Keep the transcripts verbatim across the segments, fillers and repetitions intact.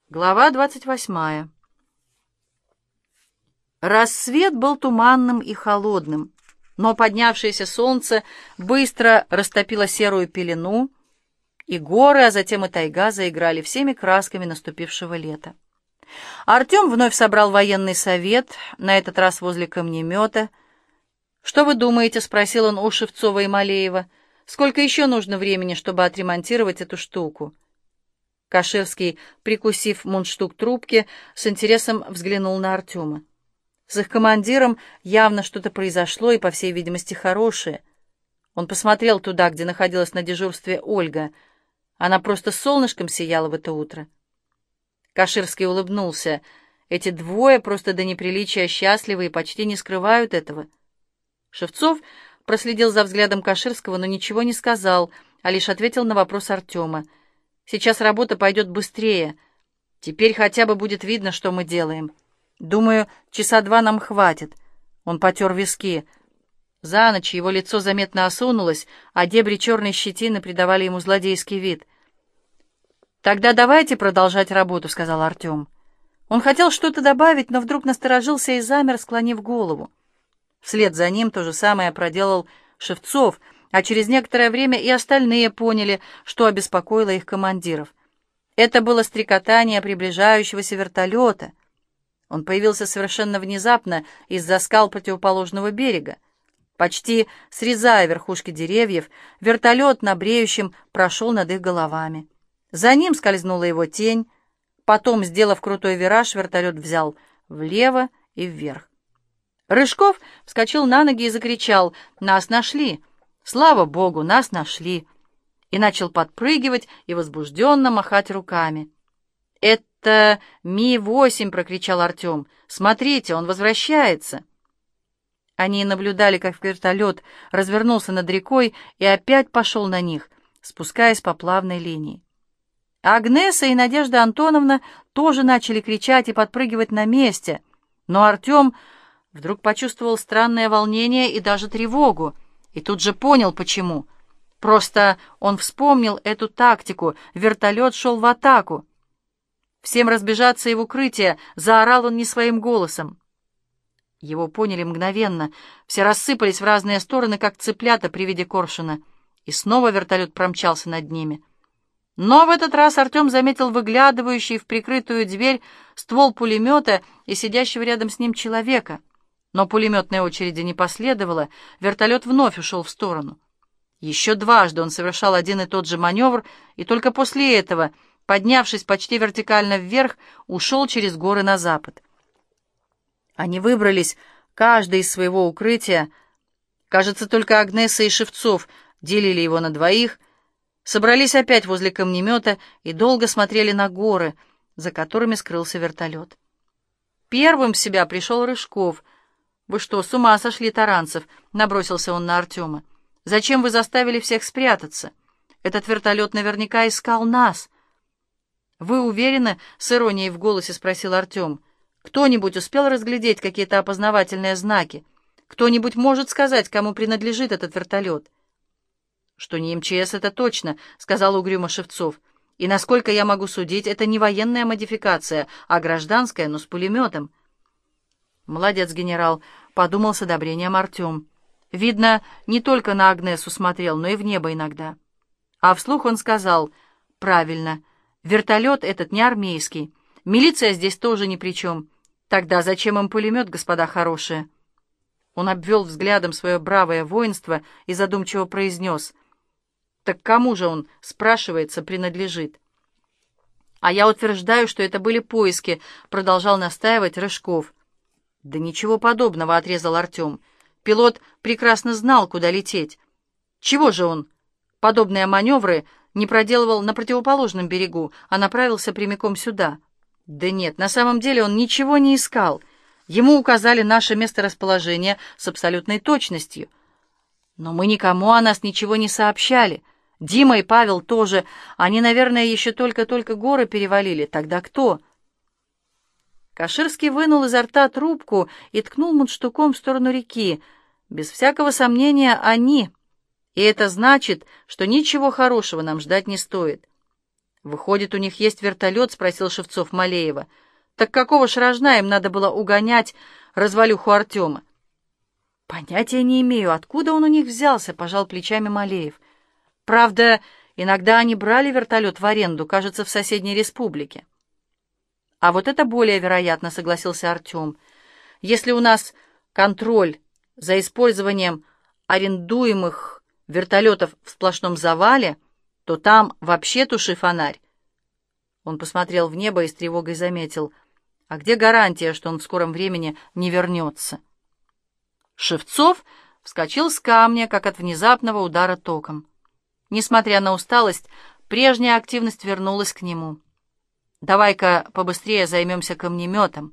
Глава двадцать восьмая. Рассвет был туманным и холодным, но поднявшееся солнце быстро растопило серую пелену, и горы, а затем и тайга заиграли всеми красками наступившего лета. Артем вновь собрал военный совет, на этот раз возле камнемета. «Что вы думаете?» — спросил он у Шевцова и Малеева. «Сколько еще нужно времени, чтобы отремонтировать эту штуку?» Каширский, прикусив мундштук трубки, с интересом взглянул на Артема. С их командиром явно что-то произошло, и, по всей видимости, хорошее. Он посмотрел туда, где находилась на дежурстве Ольга. Она просто солнышком сияла в это утро. Каширский улыбнулся. Эти двое просто до неприличия счастливы и почти не скрывают этого. Шевцов проследил за взглядом Каширского, но ничего не сказал, а лишь ответил на вопрос Артема. «Сейчас работа пойдет быстрее. Теперь хотя бы будет видно, что мы делаем. Думаю, часа два нам хватит». Он потер виски. За ночь его лицо заметно осунулось, а дебри черной щетины придавали ему злодейский вид. «Тогда давайте продолжать работу», — сказал Артем. Он хотел что-то добавить, но вдруг насторожился и замер, склонив голову. Вслед за ним то же самое проделал Шевцов, а через некоторое время и остальные поняли, что обеспокоило их командиров. Это было стрекотание приближающегося вертолета. Он появился совершенно внезапно из-за скал противоположного берега. Почти срезая верхушки деревьев, вертолет на бреющем прошел над их головами. За ним скользнула его тень. Потом, сделав крутой вираж, вертолет взял влево и вверх. Рыжков вскочил на ноги и закричал: «Нас нашли! Слава Богу, нас нашли!» И начал подпрыгивать и возбужденно махать руками. «Это Ми восемь!» — прокричал Артем. «Смотрите, он возвращается!» Они наблюдали, как вертолет развернулся над рекой и опять пошел на них, спускаясь по плавной линии. Агнеса и Надежда Антоновна тоже начали кричать и подпрыгивать на месте, но Артем вдруг почувствовал странное волнение и даже тревогу, и тут же понял, почему. Просто он вспомнил эту тактику, вертолет шел в атаку. «Всем разбежаться и в укрытие!» — заорал он не своим голосом. Его поняли мгновенно, все рассыпались в разные стороны, как цыплята при виде коршуна, и снова вертолет промчался над ними. Но в этот раз Артем заметил выглядывающий в прикрытую дверь ствол пулемета и сидящего рядом с ним человека. Но пулеметной очереди не последовало, вертолет вновь ушел в сторону. Еще дважды он совершал один и тот же маневр, и только после этого, поднявшись почти вертикально вверх, ушел через горы на запад. Они выбрались, каждый из своего укрытия. Кажется, только Агнеса и Шевцов делили его на двоих, собрались опять возле камнемета и долго смотрели на горы, за которыми скрылся вертолет. Первым в себя пришел Рыжков. «Вы что, с ума сошли, Таранцев?» — набросился он на Артема. «Зачем вы заставили всех спрятаться? Этот вертолет наверняка искал нас». «Вы уверены?» — с иронией в голосе спросил Артем. «Кто-нибудь успел разглядеть какие-то опознавательные знаки? Кто-нибудь может сказать, кому принадлежит этот вертолет?» «Что не МЧС, это точно», — сказал угрюмо Шевцов. «И, насколько я могу судить, это не военная модификация, а гражданская, но с пулеметом». «Молодец, генерал», — подумал с одобрением Артем. Видно, не только на Агнесу смотрел, но и в небо иногда. А вслух он сказал: «Правильно, вертолет этот не армейский, милиция здесь тоже ни при чем. Тогда зачем им пулемет, господа хорошие?» Он обвел взглядом свое бравое воинство и задумчиво произнес: «Так кому же он, спрашивается, принадлежит?» «А я утверждаю, что это были поиски», — продолжал настаивать Рыжков. «Да ничего подобного», — отрезал Артем. «Пилот прекрасно знал, куда лететь. Чего же он подобные маневры не проделывал на противоположном берегу, а направился прямиком сюда?» «Да нет, на самом деле он ничего не искал. Ему указали наше месторасположение с абсолютной точностью. Но мы никому о нас ничего не сообщали. Дима и Павел тоже. Они, наверное, еще только-только горы перевалили. Тогда кто?» Каширский вынул изо рта трубку и ткнул мундштуком в сторону реки. «Без всякого сомнения, они. И это значит, что ничего хорошего нам ждать не стоит. «Выходит, у них есть вертолет?» — спросил Шевцов Малеева. «Так какого ж рожна им надо было угонять развалюху Артема?» «Понятия не имею, откуда он у них взялся», — пожал плечами Малеев. «Правда, иногда они брали вертолет в аренду, кажется, в соседней республике». «А вот это более вероятно», — согласился Артем. «Если у нас контроль за использованием арендуемых вертолетов в сплошном завале, то там вообще туши фонарь». Он посмотрел в небо и с тревогой заметил: «А где гарантия, что он в скором времени не вернется?» Шевцов вскочил с камня, как от внезапного удара током. Несмотря на усталость, прежняя активность вернулась к нему. «Давай-ка побыстрее займемся камнеметом.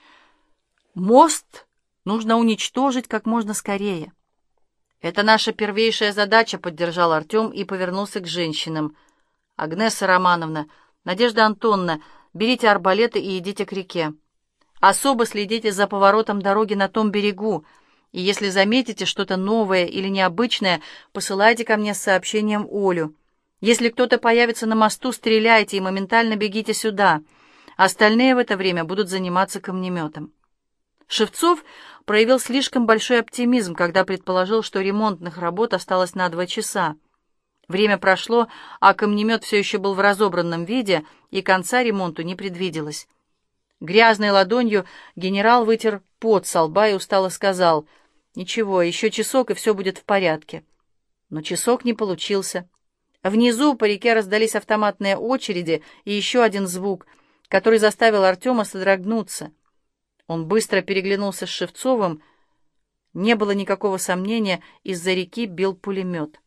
Мост нужно уничтожить как можно скорее». «Это наша первейшая задача», — поддержал Артем и повернулся к женщинам. «Агнеса Романовна, Надежда Антоновна, берите арбалеты и идите к реке. Особо следите за поворотом дороги на том берегу, и если заметите что-то новое или необычное, посылайте ко мне с сообщением Олю. Если кто-то появится на мосту, стреляйте и моментально бегите сюда. Остальные в это время будут заниматься камнеметом». Шевцов проявил слишком большой оптимизм, когда предположил, что ремонтных работ осталось на два часа. Время прошло, а камнемет все еще был в разобранном виде, и конца ремонту не предвиделось. Грязной ладонью генерал вытер пот со лба и устало сказал: «Ничего, еще часок, и все будет в порядке». Но часок не получился. Внизу по реке раздались автоматные очереди и еще один звук, который заставил Артема содрогнуться. Он быстро переглянулся с Шевцовым. Не было никакого сомнения, из-за реки бил пулемет.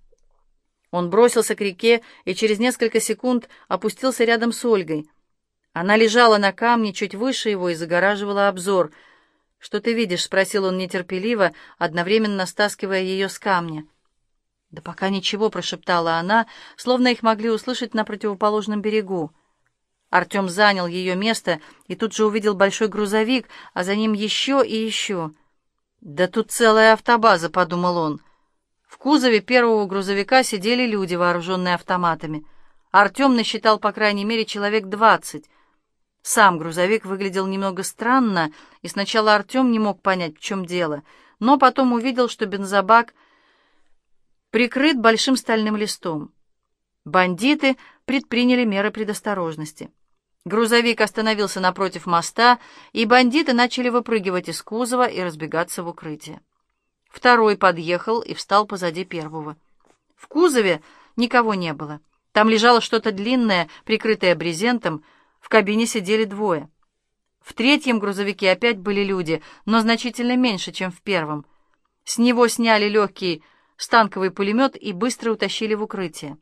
Он бросился к реке и через несколько секунд опустился рядом с Ольгой. Она лежала на камне чуть выше его и загораживала обзор. «Что ты видишь?» — спросил он нетерпеливо, одновременно стаскивая ее с камня. «Да пока ничего», — прошептала она, словно их могли услышать на противоположном берегу. Артем занял ее место и тут же увидел большой грузовик, а за ним еще и еще. «Да тут целая автобаза», — подумал он. В кузове первого грузовика сидели люди, вооруженные автоматами. Артем насчитал по крайней мере человек двадцать. Сам грузовик выглядел немного странно, и сначала Артем не мог понять, в чем дело, но потом увидел, что бензобак прикрыт большим стальным листом. Бандиты предприняли меры предосторожности. Грузовик остановился напротив моста, и бандиты начали выпрыгивать из кузова и разбегаться в укрытие. Второй подъехал и встал позади первого. В кузове никого не было. Там лежало что-то длинное, прикрытое брезентом. В кабине сидели двое. В третьем грузовике опять были люди, но значительно меньше, чем в первом. С него сняли легкий станковый пулемет и быстро утащили в укрытие.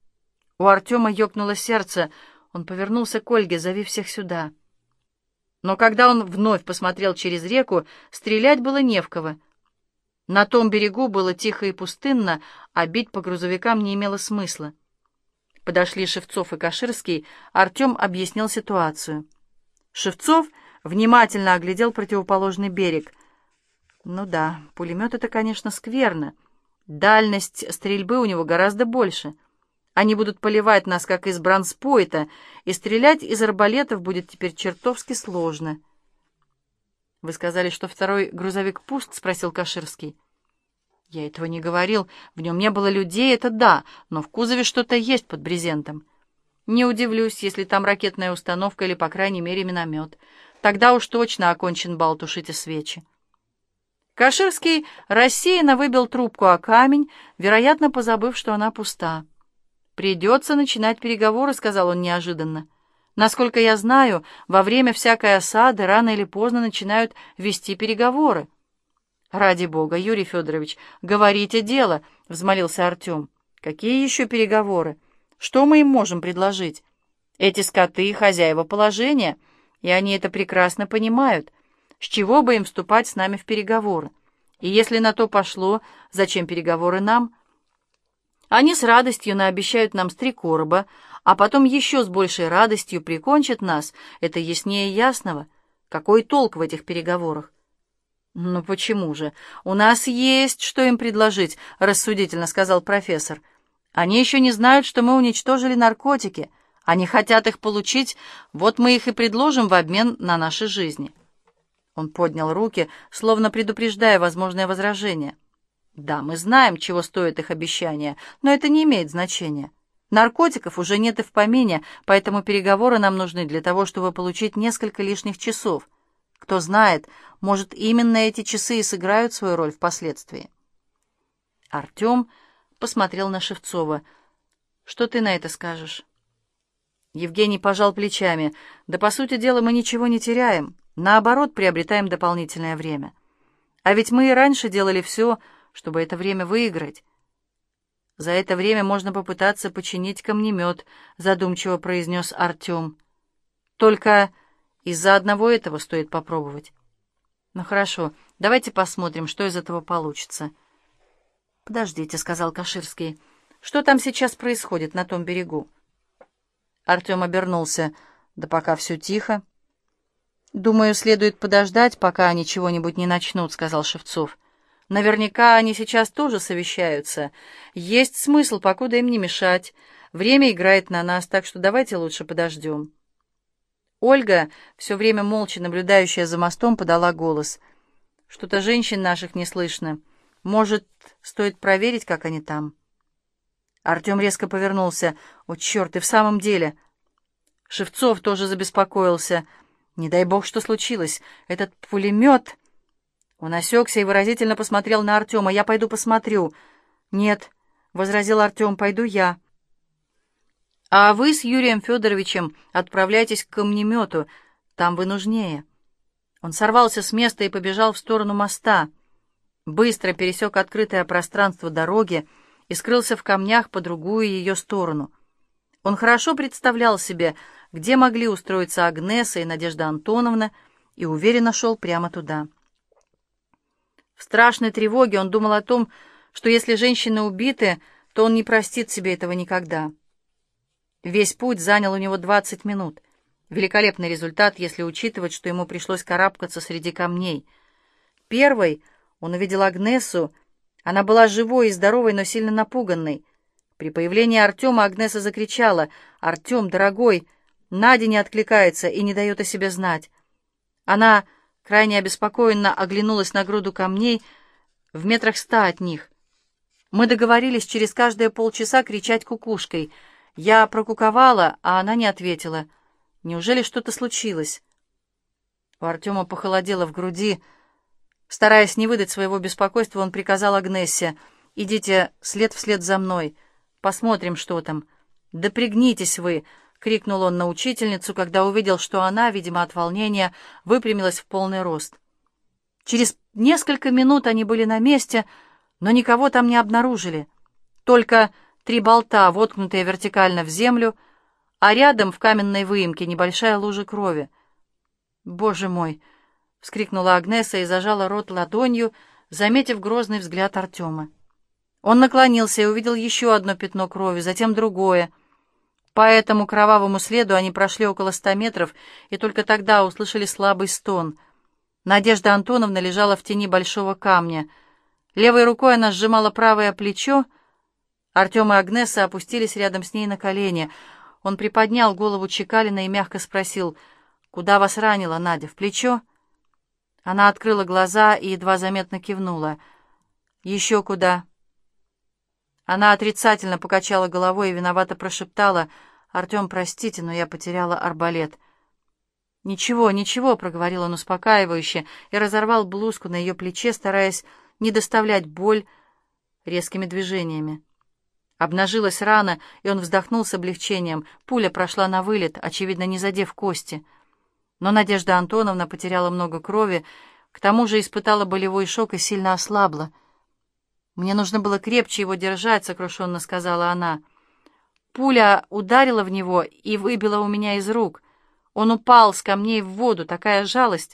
У Артема ёкнуло сердце. Он повернулся к Ольге: «Зови всех сюда». Но когда он вновь посмотрел через реку, стрелять было не в кого. На том берегу было тихо и пустынно, а бить по грузовикам не имело смысла. Подошли Шевцов и Каширский, Артем объяснил ситуацию. Шевцов внимательно оглядел противоположный берег. «Ну да, пулемет — это, конечно, скверно. Дальность стрельбы у него гораздо больше. Они будут поливать нас, как из бронспойта, и стрелять из арбалетов будет теперь чертовски сложно». «Вы сказали, что второй грузовик пуст?» — спросил Каширский. «Я этого не говорил. В нем не было людей, это да, но в кузове что-то есть под брезентом. Не удивлюсь, если там ракетная установка или, по крайней мере, миномет. Тогда уж точно окончен бал «Тушите свечи». Каширский рассеянно выбил трубку о камень, вероятно, позабыв, что она пуста. «Придется начинать переговоры», — сказал он неожиданно. «Насколько я знаю, во время всякой осады рано или поздно начинают вести переговоры». «Ради бога, Юрий Федорович, говорите дело», — взмолился Артем. «Какие еще переговоры? Что мы им можем предложить? Эти скоты — хозяева положения, и они это прекрасно понимают. С чего бы им вступать с нами в переговоры? И если на то пошло, зачем переговоры нам? Они с радостью наобещают нам с три короба, а потом еще с большей радостью прикончат нас. Это яснее ясного. Какой толк в этих переговорах?» «Ну почему же? У нас есть, что им предложить», — рассудительно сказал профессор. «Они еще не знают, что мы уничтожили наркотики, Они хотят их получить, вот мы их и предложим в обмен на наши жизни». Он поднял руки, словно предупреждая возможное возражение. «Да, мы знаем, чего стоит их обещание, но это не имеет значения. Наркотиков уже нет и в помине, поэтому переговоры нам нужны для того, чтобы получить несколько лишних часов. Кто знает, может, именно эти часы и сыграют свою роль впоследствии». Артем посмотрел на Шевцова. «Что ты на это скажешь?» Евгений пожал плечами. «Да, по сути дела, мы ничего не теряем. Наоборот, приобретаем дополнительное время. А ведь мы и раньше делали все, чтобы это время выиграть». «За это время можно попытаться починить камнемет», — задумчиво произнес Артем. «Только из-за одного этого стоит попробовать». «Ну хорошо, давайте посмотрим, что из этого получится». «Подождите», — сказал Каширский. «Что там сейчас происходит на том берегу?» Артем обернулся. «Да пока все тихо». «Думаю, следует подождать, пока они чего-нибудь не начнут», — сказал Шевцов. «Наверняка они сейчас тоже совещаются. Есть смысл, покуда им не мешать. Время играет на нас, так что давайте лучше подождем». Ольга, все время молча наблюдающая за мостом, подала голос. «Что-то женщин наших не слышно. Может, стоит проверить, как они там?» Артем резко повернулся. «О, черт, и в самом деле!» Шевцов тоже забеспокоился. «Не дай бог, что случилось. Этот пулемет...» Он осекся и выразительно посмотрел на Артема. «Я пойду посмотрю». «Нет», — возразил Артем, — «пойду я». «А вы с Юрием Федоровичем отправляйтесь к камнемету. Там вы нужнее». Он сорвался с места и побежал в сторону моста. Быстро пересек открытое пространство дороги и скрылся в камнях по другую ее сторону. Он хорошо представлял себе, где могли устроиться Агнеса и Надежда Антоновна, и уверенно шел прямо туда. В страшной тревоге он думал о том, что если женщины убиты, то он не простит себе этого никогда. Весь путь занял у него двадцать минут. Великолепный результат, если учитывать, что ему пришлось карабкаться среди камней. Первой он увидел Агнесу. Она была живой и здоровой, но сильно напуганной. При появлении Артема Агнеса закричала: «Артем, дорогой!» Надя не откликается и не дает о себе знать. Она крайне обеспокоенно оглянулась на груду камней в метрах ста от них. Мы договорились через каждые полчаса кричать кукушкой. Я прокуковала, а она не ответила. Неужели что-то случилось? У Артема похолодело в груди. Стараясь не выдать своего беспокойства, он приказал Агнессе: «Идите след вслед за мной. Посмотрим, что там». «Да пригнитесь вы!» — крикнул он на учительницу, когда увидел, что она, видимо, от волнения, выпрямилась в полный рост. Через несколько минут они были на месте, но никого там не обнаружили. Только три болта, воткнутые вертикально в землю, а рядом в каменной выемке небольшая лужа крови. «Боже мой!» — вскрикнула Агнеса и зажала рот ладонью, заметив грозный взгляд Артема. Он наклонился и увидел еще одно пятно крови, затем другое. По этому кровавому следу они прошли около ста метров, и только тогда услышали слабый стон. Надежда Антоновна лежала в тени большого камня. Левой рукой она сжимала правое плечо. Артем и Агнеса опустились рядом с ней на колени. Он приподнял голову Чекалина и мягко спросил: «Куда вас ранило, Надя, в плечо?» Она открыла глаза и едва заметно кивнула. «Еще куда?» Она отрицательно покачала головой и виновато прошептала: «Артем, простите, но я потеряла арбалет». «Ничего, ничего», — проговорил он успокаивающе и разорвал блузку на ее плече, стараясь не доставлять боль резкими движениями. Обнажилась рана, и он вздохнул с облегчением. Пуля прошла на вылет, очевидно, не задев кости. Но Надежда Антоновна потеряла много крови, к тому же испытала болевой шок и сильно ослабла. «Мне нужно было крепче его держать», — сокрушенно сказала она. «Пуля ударила в него и выбила у меня из рук. Он упал с камней в воду, такая жалость.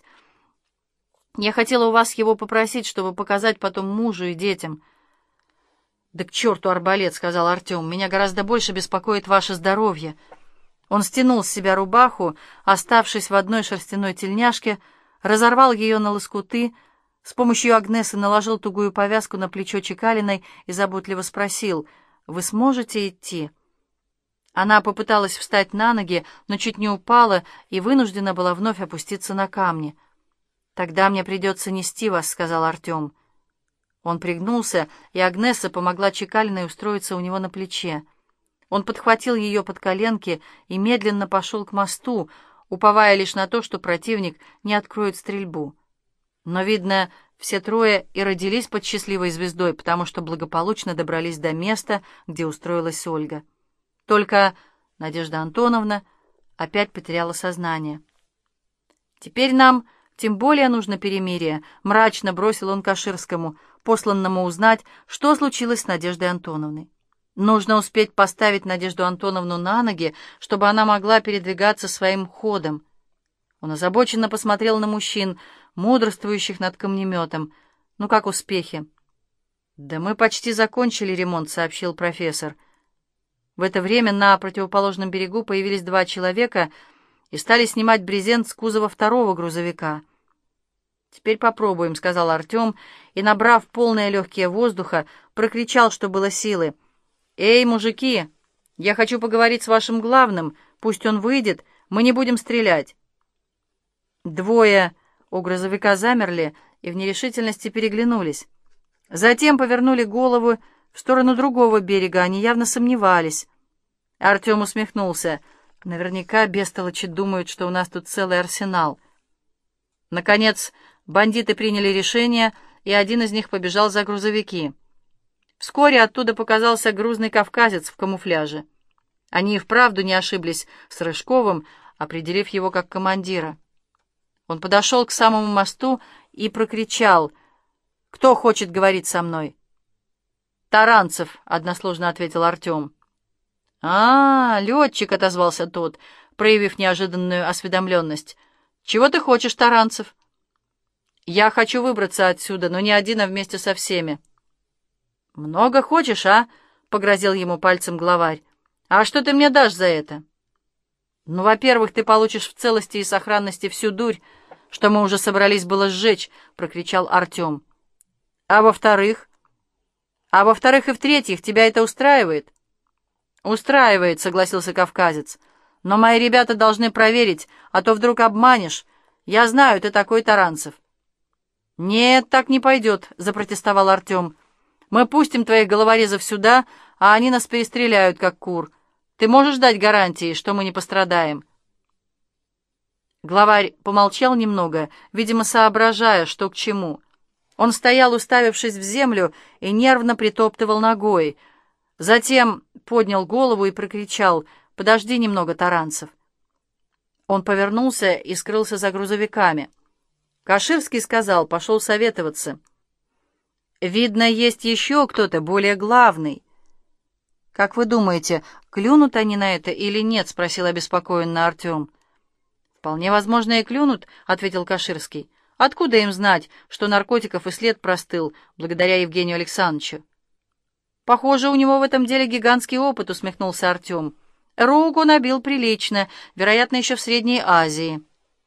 Я хотела у вас его попросить, чтобы показать потом мужу и детям». «Да к черту арбалет», — сказал Артем. «Меня гораздо больше беспокоит ваше здоровье». Он стянул с себя рубаху, оставшись в одной шерстяной тельняшке, разорвал ее на лоскуты, с помощью Агнесы наложил тугую повязку на плечо Чекалиной и заботливо спросил: «Вы сможете идти?» Она попыталась встать на ноги, но чуть не упала и вынуждена была вновь опуститься на камни. «Тогда мне придется нести вас», — сказал Артем. Он пригнулся, и Агнесса помогла Чекалиной устроиться у него на плече. Он подхватил ее под коленки и медленно пошел к мосту, уповая лишь на то, что противник не откроет стрельбу. Но, видно, все трое и родились под счастливой звездой, потому что благополучно добрались до места, где устроилась Ольга. Только Надежда Антоновна опять потеряла сознание. «Теперь нам тем более нужно перемирие», — мрачно бросил он Каширскому, посланному узнать, что случилось с Надеждой Антоновной. «Нужно успеть поставить Надежду Антоновну на ноги, чтобы она могла передвигаться своим ходом». Он озабоченно посмотрел на мужчин, мудрствующих над камнеметом. «Ну как успехи?» «Да мы почти закончили ремонт», — сообщил профессор. В это время на противоположном берегу появились два человека и стали снимать брезент с кузова второго грузовика. «Теперь попробуем», — сказал Артем, и, набрав полные легкие воздуха, прокричал, что было силы. «Эй, мужики, я хочу поговорить с вашим главным. Пусть он выйдет, мы не будем стрелять». Двое у грузовика замерли и в нерешительности переглянулись. Затем повернули голову в сторону другого берега, они явно сомневались. Артем усмехнулся. «Наверняка бестолочи думают, что у нас тут целый арсенал». Наконец, бандиты приняли решение, и один из них побежал за грузовики. Вскоре оттуда показался грузный кавказец в камуфляже. Они и вправду не ошиблись с Рыжковым, определив его как командира. Он подошел к самому мосту и прокричал: «Кто хочет говорить со мной?» «Таранцев», — односложно ответил Артем. «А, летчик», — отозвался тот, проявив неожиданную осведомленность. «Чего ты хочешь, Таранцев?» «Я хочу выбраться отсюда, но не один, а вместе со всеми». «Много хочешь, а?» — погрозил ему пальцем главарь. «А что ты мне дашь за это?» «Ну, во-первых, ты получишь в целости и сохранности всю дурь, что мы уже собрались было сжечь», — прокричал Артем. «А во-вторых?» «А во-вторых и в-третьих, тебя это устраивает?» «Устраивает», — согласился кавказец. «Но мои ребята должны проверить, а то вдруг обманешь. Я знаю, ты такой, Таранцев». «Нет, так не пойдет», — запротестовал Артем. «Мы пустим твоих головорезов сюда, а они нас перестреляют, как кур. Ты можешь дать гарантии, что мы не пострадаем?» Главарь помолчал немного, видимо, соображая, что к чему. Он стоял, уставившись в землю, и нервно притоптывал ногой. Затем поднял голову и прокричал: «Подожди немного, Таранцев». Он повернулся и скрылся за грузовиками. Каширский сказал, пошел советоваться. «Видно, есть еще кто-то более главный». «Как вы думаете, клюнут они на это или нет?» — спросил обеспокоенно Артем. «Вполне возможно, и клюнут», — ответил Каширский. «Откуда им знать, что наркотиков и след простыл, благодаря Евгению Александровичу?» «Похоже, у него в этом деле гигантский опыт», — усмехнулся Артем. «Руку набил прилично, вероятно, еще в Средней Азии».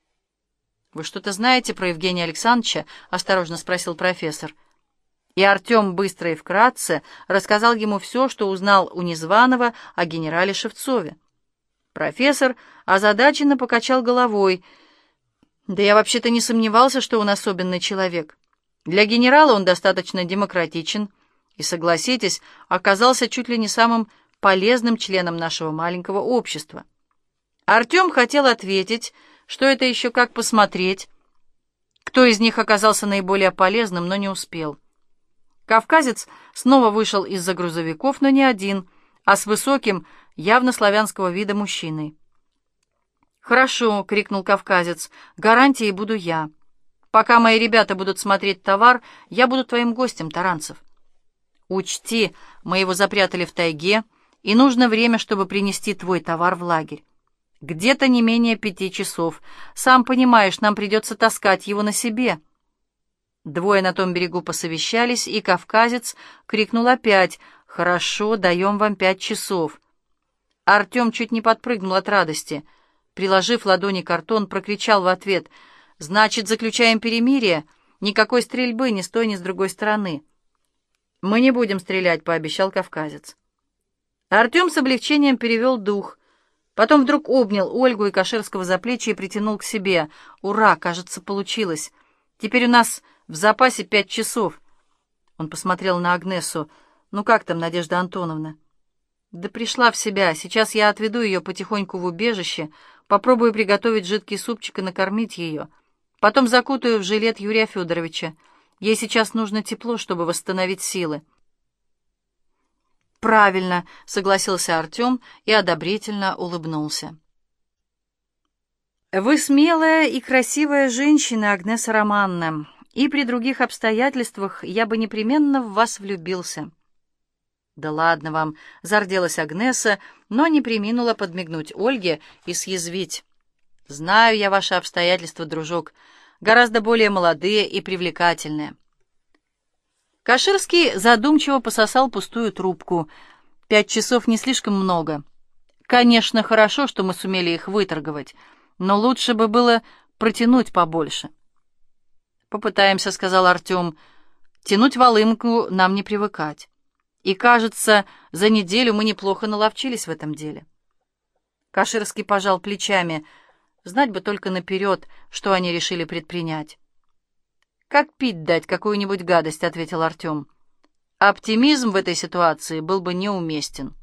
«Вы что-то знаете про Евгения Александровича?» — осторожно спросил профессор. И Артем быстро и вкратце рассказал ему все, что узнал у Незваного о генерале Шевцове. Профессор озадаченно покачал головой. «Да я вообще-то не сомневался, что он особенный человек. Для генерала он достаточно демократичен и, согласитесь, оказался чуть ли не самым полезным членом нашего маленького общества». Артем хотел ответить, что это еще как посмотреть, кто из них оказался наиболее полезным, но не успел. Кавказец снова вышел из-за грузовиков, но не один, а с высоким, явно славянского вида мужчиной. «Хорошо», — крикнул кавказец, — «гарантией буду я. Пока мои ребята будут смотреть товар, я буду твоим гостем, Таранцев. Учти, мы его запрятали в тайге, и нужно время, чтобы принести твой товар в лагерь. Где-то не менее пяти часов. Сам понимаешь, нам придется таскать его на себе». Двое на том берегу посовещались, и кавказец крикнул опять: «Хорошо, даем вам пять часов». Артем чуть не подпрыгнул от радости. Приложив ладони к картон, прокричал в ответ: «Значит, заключаем перемирие? Никакой стрельбы ни с той, ни с другой стороны». «Мы не будем стрелять», — пообещал кавказец. Артем с облегчением перевел дух. Потом вдруг обнял Ольгу и Каширского за плечи и притянул к себе. «Ура! Кажется, получилось. Теперь у нас в запасе пять часов». Он посмотрел на Агнесу. «Ну как там, Надежда Антоновна?» «Да пришла в себя. Сейчас я отведу ее потихоньку в убежище, попробую приготовить жидкий супчик и накормить ее. Потом закутаю в жилет Юрия Федоровича. Ей сейчас нужно тепло, чтобы восстановить силы». «Правильно», — согласился Артем и одобрительно улыбнулся. «Вы смелая и красивая женщина, Агнеса Романовна, и при других обстоятельствах я бы непременно в вас влюбился». «Да ладно вам», — зарделась Агнеса, но не преминула подмигнуть Ольге и съязвить. «Знаю я ваши обстоятельства, дружок, гораздо более молодые и привлекательные». Каширский задумчиво пососал пустую трубку. «Пять часов не слишком много. Конечно, хорошо, что мы сумели их выторговать, но лучше бы было протянуть побольше». «Попытаемся», — сказал Артем. «Тянуть волынку нам не привыкать. И, кажется, за неделю мы неплохо наловчились в этом деле». Каширский пожал плечами. Знать бы только наперед, что они решили предпринять. «Как пить дать какую-нибудь гадость», — ответил Артем. «Оптимизм в этой ситуации был бы неуместен».